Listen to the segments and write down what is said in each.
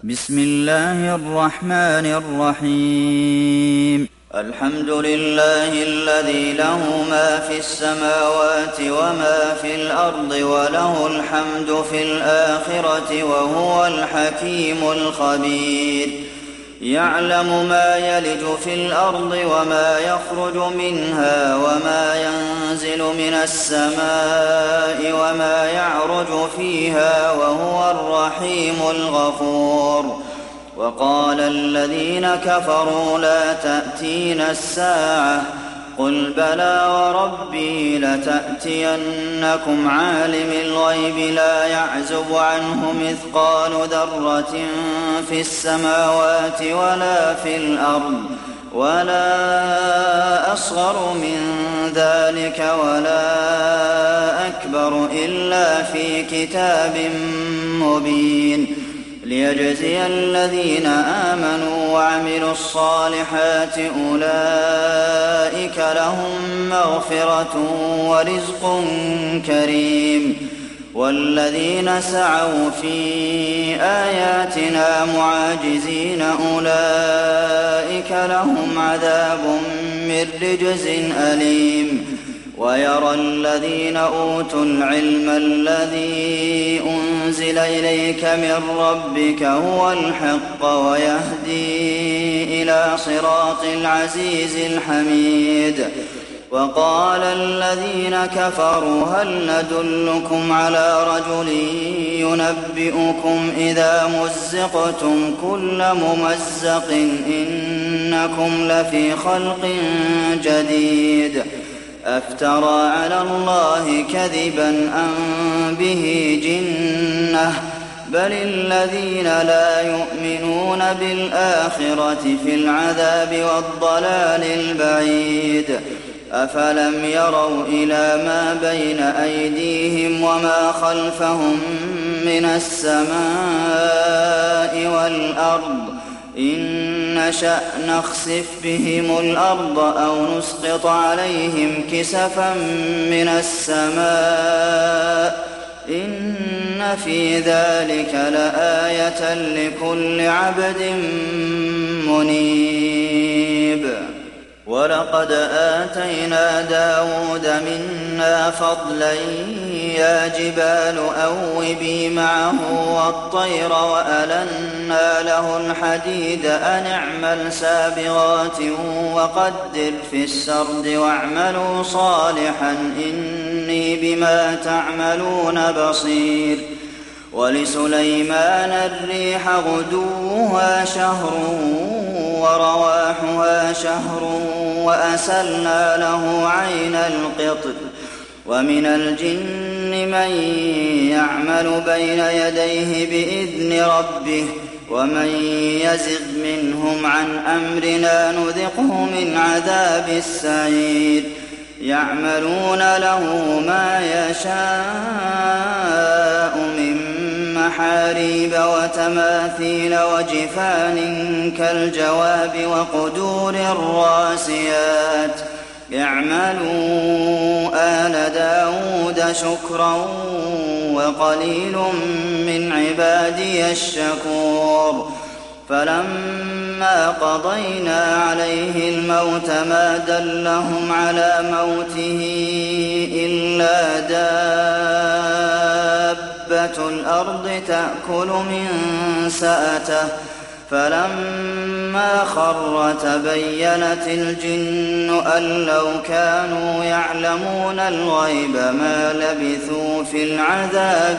بسم الله الرحمن الرحيم. الحمد لله الذي له ما في السماوات وما في الأرض وله الحمد في الآخرة وهو الحكيم الخبير. يعلم ما يلج في الأرض وما يخرج منها وما ينزل من السماء وما يعرج فيها وهو الرحيم الغفور. وقال الذين كفروا لا تأتينا الساعة قل بلى وربي لتأتينكم عالم الغيب لا يعزب عنه مثقال ذرة في السماوات ولا في الأرض ولا أصغر من ذلك ولا أكبر إلا في كتاب مبين ليجزي الذين آمنوا وعملوا الصالحات أولئك لهم مغفرة ورزق كريم. والذين سعوا في آياتنا معاجزين أولئك لهم عذاب من رجز أليم. ويرى الذين أوتوا العلم الذي أنزل إليك من ربك هو الحق ويهدي إلى صراط العزيز الحميد. وقال الذين كفروا هل ندلكم على رجل ينبئكم إذا مزقتم كل ممزق إنكم لفي خلق جديد أفترى على الله كذبا أم به جنة بل الذين لا يؤمنون بالآخرة في العذاب والضلال البعيد. أفلم يروا إلى ما بين أيديهم وما خلفهم من السماء والأرض إن نشأ نخسف بهم الأرض أو نسقط عليهم كسفا من السماء إن في ذلك لآية لكل عبد منيب. ولقد آتينا داود منا فضلا يا جبال أوبي معه والطير وألنا له الحديد أن اعمل سابغات وقدر في السرد واعملوا صالحا إني بما تعملون بصير. ولسليمان الريح غدوها شهر ورواحها شهر وأسلنا له عين القطر. ومن الجن من يعمل بين يديه بإذن ربه ومن يزغ منهم عن أمرنا نذقه من عذاب السعير. يعملون له ما يشاء من محاريب وتماثيل وجفان كالجواب وقدور الراسيات. اعملوا آل داود شكرا وقليل من عبادي الشكور. فلما قضينا عليه الموت ما دلهم على موته إلا دابة الأرض تأكل من سأته فلما خر تبينت الجن أن لو كانوا يعلمون الغيب ما لبثوا في العذاب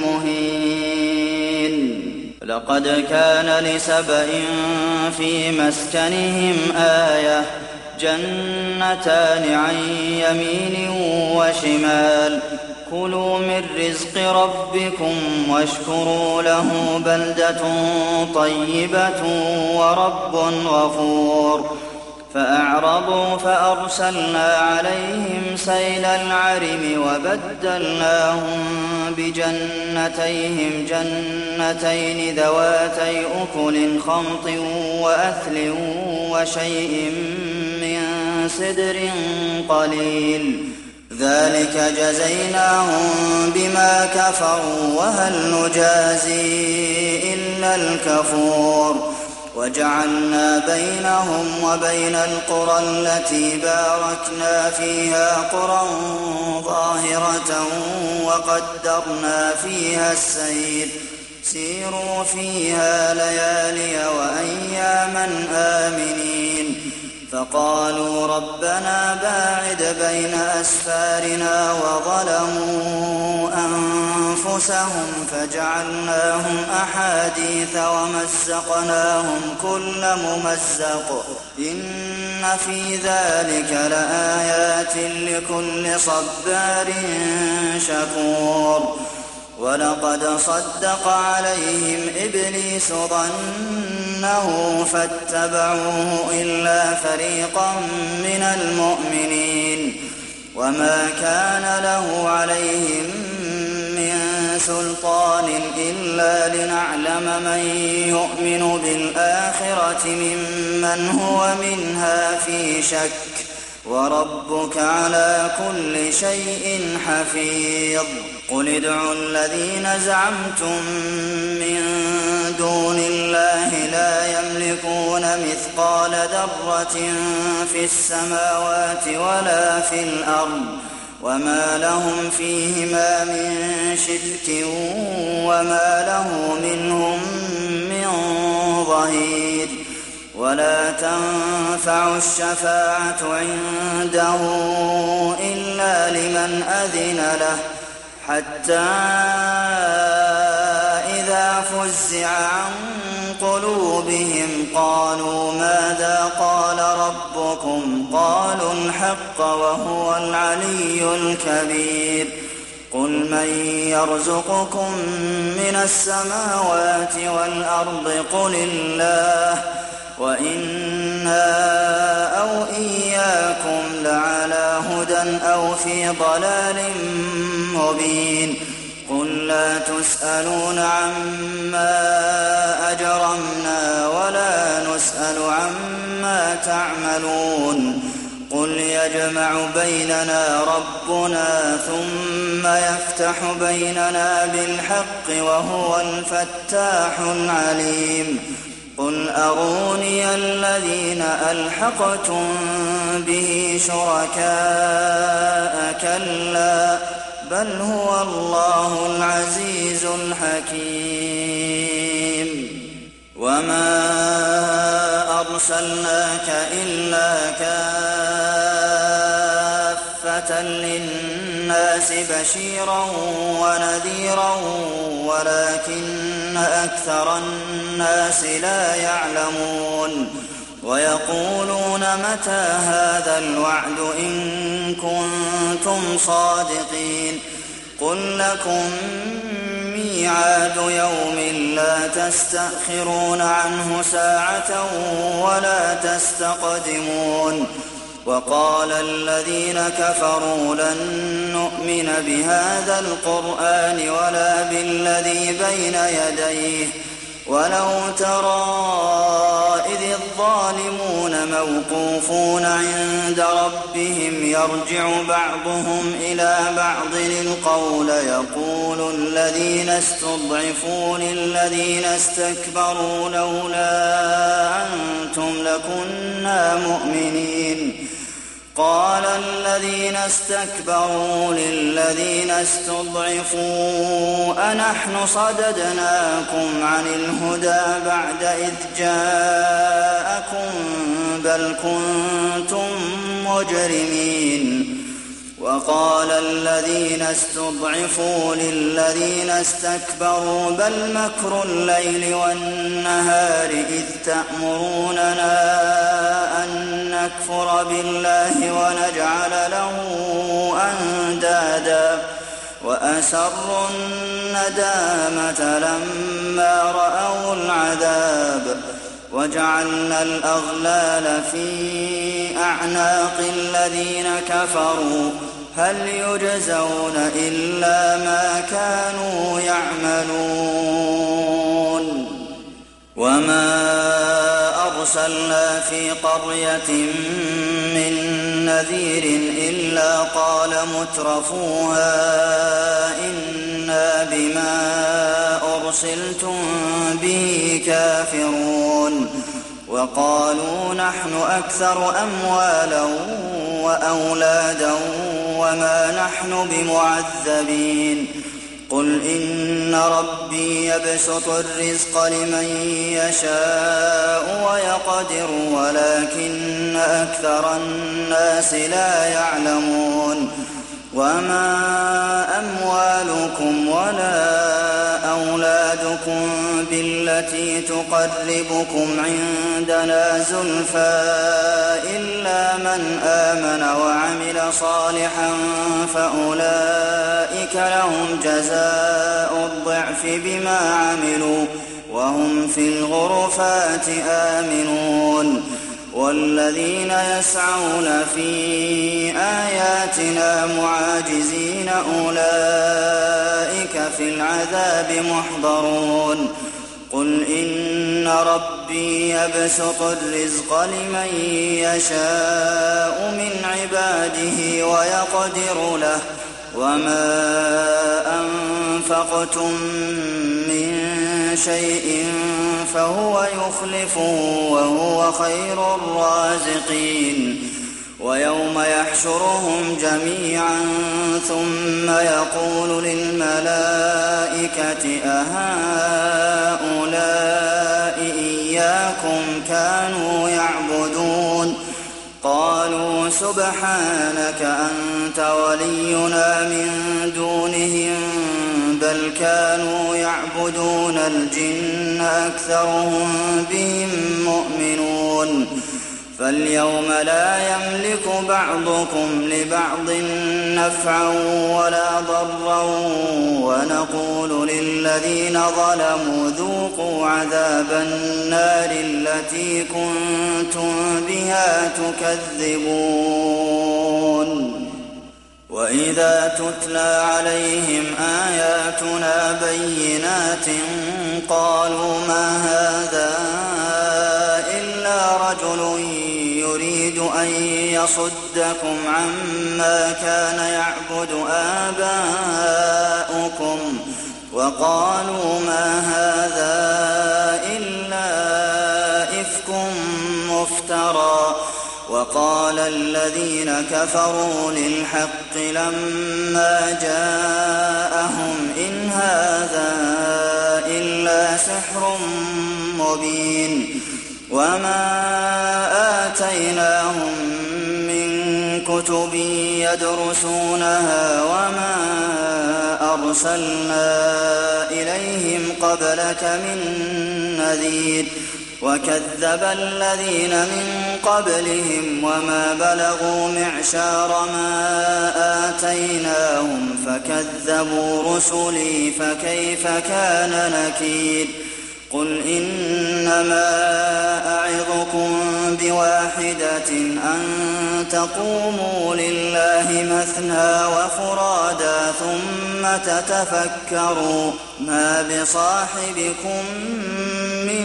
المهين. لقد كان لسبإ في مسكنهم آية جنتان عن يمين وشمال كلوا من رزق ربكم واشكروا له بلدة طيبة ورب غفور. فأعرضوا فأرسلنا عليهم سيل العرم وبدلناهم بجنتيهم جنتين ذواتي أكل خمط وأثل وشيء من سدر قليل ذلك جزيناهم بما كفروا وهل نجازي إلا الكفور وجعلنا بينهم وبين القرى التي باركنا فيها قرى ظاهرة وقدرنا فيها السير سيروا فيها ليالي وأياما آمنين فقالوا ربنا باعد بين أسفارنا وظلموا أنفسهم فجعلناهم أحاديث ومزقناهم كل ممزق إن في ذلك لآيات لكل صبار شكور ولقد صدق عليهم إبليس ظنه فاتبعوه إلا فريقا من المؤمنين وما كان له عليهم من سلطان إلا لنعلم من يؤمن بالآخرة ممن هو منها في شك وربك على كل شيء حفيظ قل ادعوا الذين زعمتم من دون الله لا يملكون مثقال ذرة في السماوات ولا في الأرض وما لهم فيهما من شرك وما له منهم من ظهير ولا تنفع الشفاعة عنده إلا لمن أذن له حتى إذا فزع عن قلوبهم قالوا ماذا قال ربكم قالوا الحق وهو العلي الكبير قل من يرزقكم من السماوات والأرض قل الله وإنا أو إياكم لعلى هدى أو في ضلال مبين قل لا تسألون عما أجرمنا ولا نسأل عما تعملون قل يجمع بيننا ربنا ثم يفتح بيننا بالحق وهو الفتاح العليم قل أروني الذين ألحقتم به شركاء كلا بل هو الله العزيز الحكيم وما أرسلناك إلا كافة للناس بشيرا ونذيرا ولكن أكثر الناس لا يعلمون ويقولون متى هذا الوعد إن كنتم صادقين قل لكم ميعاد يوم لا تستأخرون عنه ساعة ولا تستقدمون وقال الذين كفروا لن نؤمن بهذا القرآن ولا بالذي بين يديه ولو ترى إذ الظالمون موقوفون عند ربهم يرجع بعضهم إلى بعض القول يقول الذين استضعفوا للذين استكبروا لولا أنتم لكنا مؤمنين قال الذين استكبروا للذين استضعفوا أنحن صددناكم عن الهدى بعد إذ جاءكم بل كنتم مجرمين وقال الذين استضعفوا للذين استكبروا بل مكر الليل والنهار إذ تأمروننا أن نكفر بالله ونجعل له أندادا وأسروا الندامة لما رأوا العذاب وجعلنا الأغلال في أعناق الذين كفروا هل يجزون إلا ما كانوا يعملون وما أرسلنا في قرية من نذير إلا قال مترفوها إنا بما أرسلتم به كافرون وقالوا نحن أكثر أموالا وأولادا وما نحن بمعذبين قل إن ربي يبسط الرزق لمن يشاء ويقدر ولكن أكثر الناس لا يعلمون وما أموالكم ولا أولادكم بالتي تقربكم عندنا زلفى إلا من آمن وعمل صالحا فأولئك لهم جزاء الضعف بما عملوا وهم في الغرفات آمنون والذين يسعون في آياتنا معاجزين أولئك في العذاب محضرون قل إن ربي يبسط الرزق لمن يشاء من عباده ويقدر له وما أنفقتم من شيء فهو يخلفه وهو خير الرازقين ويوم يحشرهم جميعا ثم يقول للملائكة أهؤلاء إياكم كانوا يعبدون قالوا سبحانك أنت ولينا من دونهم بل كانوا يعبدون الجن أكثرهم بهم مؤمنون فاليوم لا يملك بعضكم لبعض نفعا ولا ضرا ونقول للذين ظلموا ذوقوا عذاب النار التي كنتم بها تكذبون وإذا تتلى عليهم آياتنا بينات قالوا ما هذا إلا رجل يريد أن يصدكم عما كان يعبد آباؤكم وقالوا ما هذا إلا إفك مفترى وقال الذين كفروا للحق لما جاءهم إن هذا إلا سحر مبين وما آتيناهم من كتب يدرسونها وما أرسلنا إليهم قبلك من نذير وكذب الذين من قبلهم وما بلغوا معشار ما آتيناهم فكذبوا رسلي فكيف كان نكير قل إنما أعظكم بواحدة أن تقوموا لله مثنى وفرادا ثم تتفكروا ما بصاحبكم من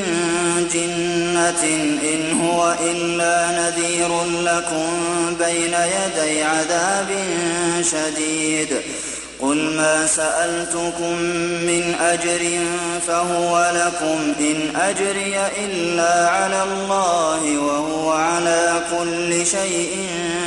جنة إن هو إلا نذير لكم بين يدي عذاب شديد قل ما سألتكم من أجر فهو لكم إن أجري إلا على الله وهو على كل شيء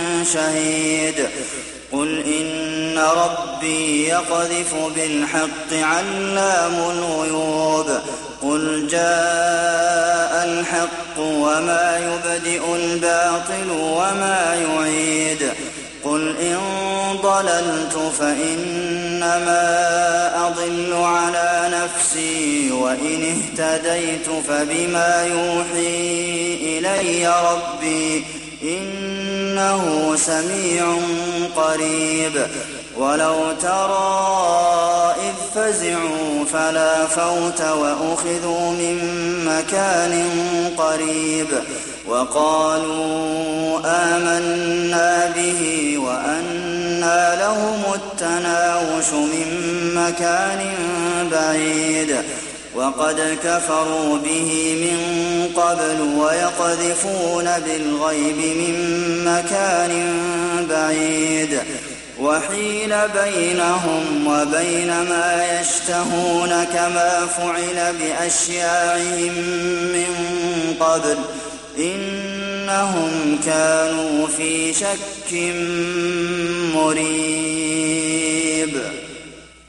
شهيد قل إن ربي يقذف بالحق علام الغيوب قل جاء الحق وما يبدئ الباطل وما يعيد قل إن ضللت فإنما أضل على نفسي وإن اهتديت فبما يوحي إلي ربي إنه سميع قريب ولو ترى إذ فزعوا فلا فوت وأخذوا من مكان قريب وقالوا آمنا به وأنى لهم التناوش من مكان بعيد وقد كفروا به من قَبْلُ وَيَقْذِفُونَ بِالْغَيْبِ مِن مَّكَانٍ بَعِيدٍ وَحِيلَ بَيْنَهُمْ وَبَيْنَ مَا يَشْتَهُونَ كَمَا فُعِلَ بِأَشْيَاعِهِم مِّن قَبْلُ ۚ إِنَّهُمْ كَانُوا فِي شَكٍّ مُّرِيبٍ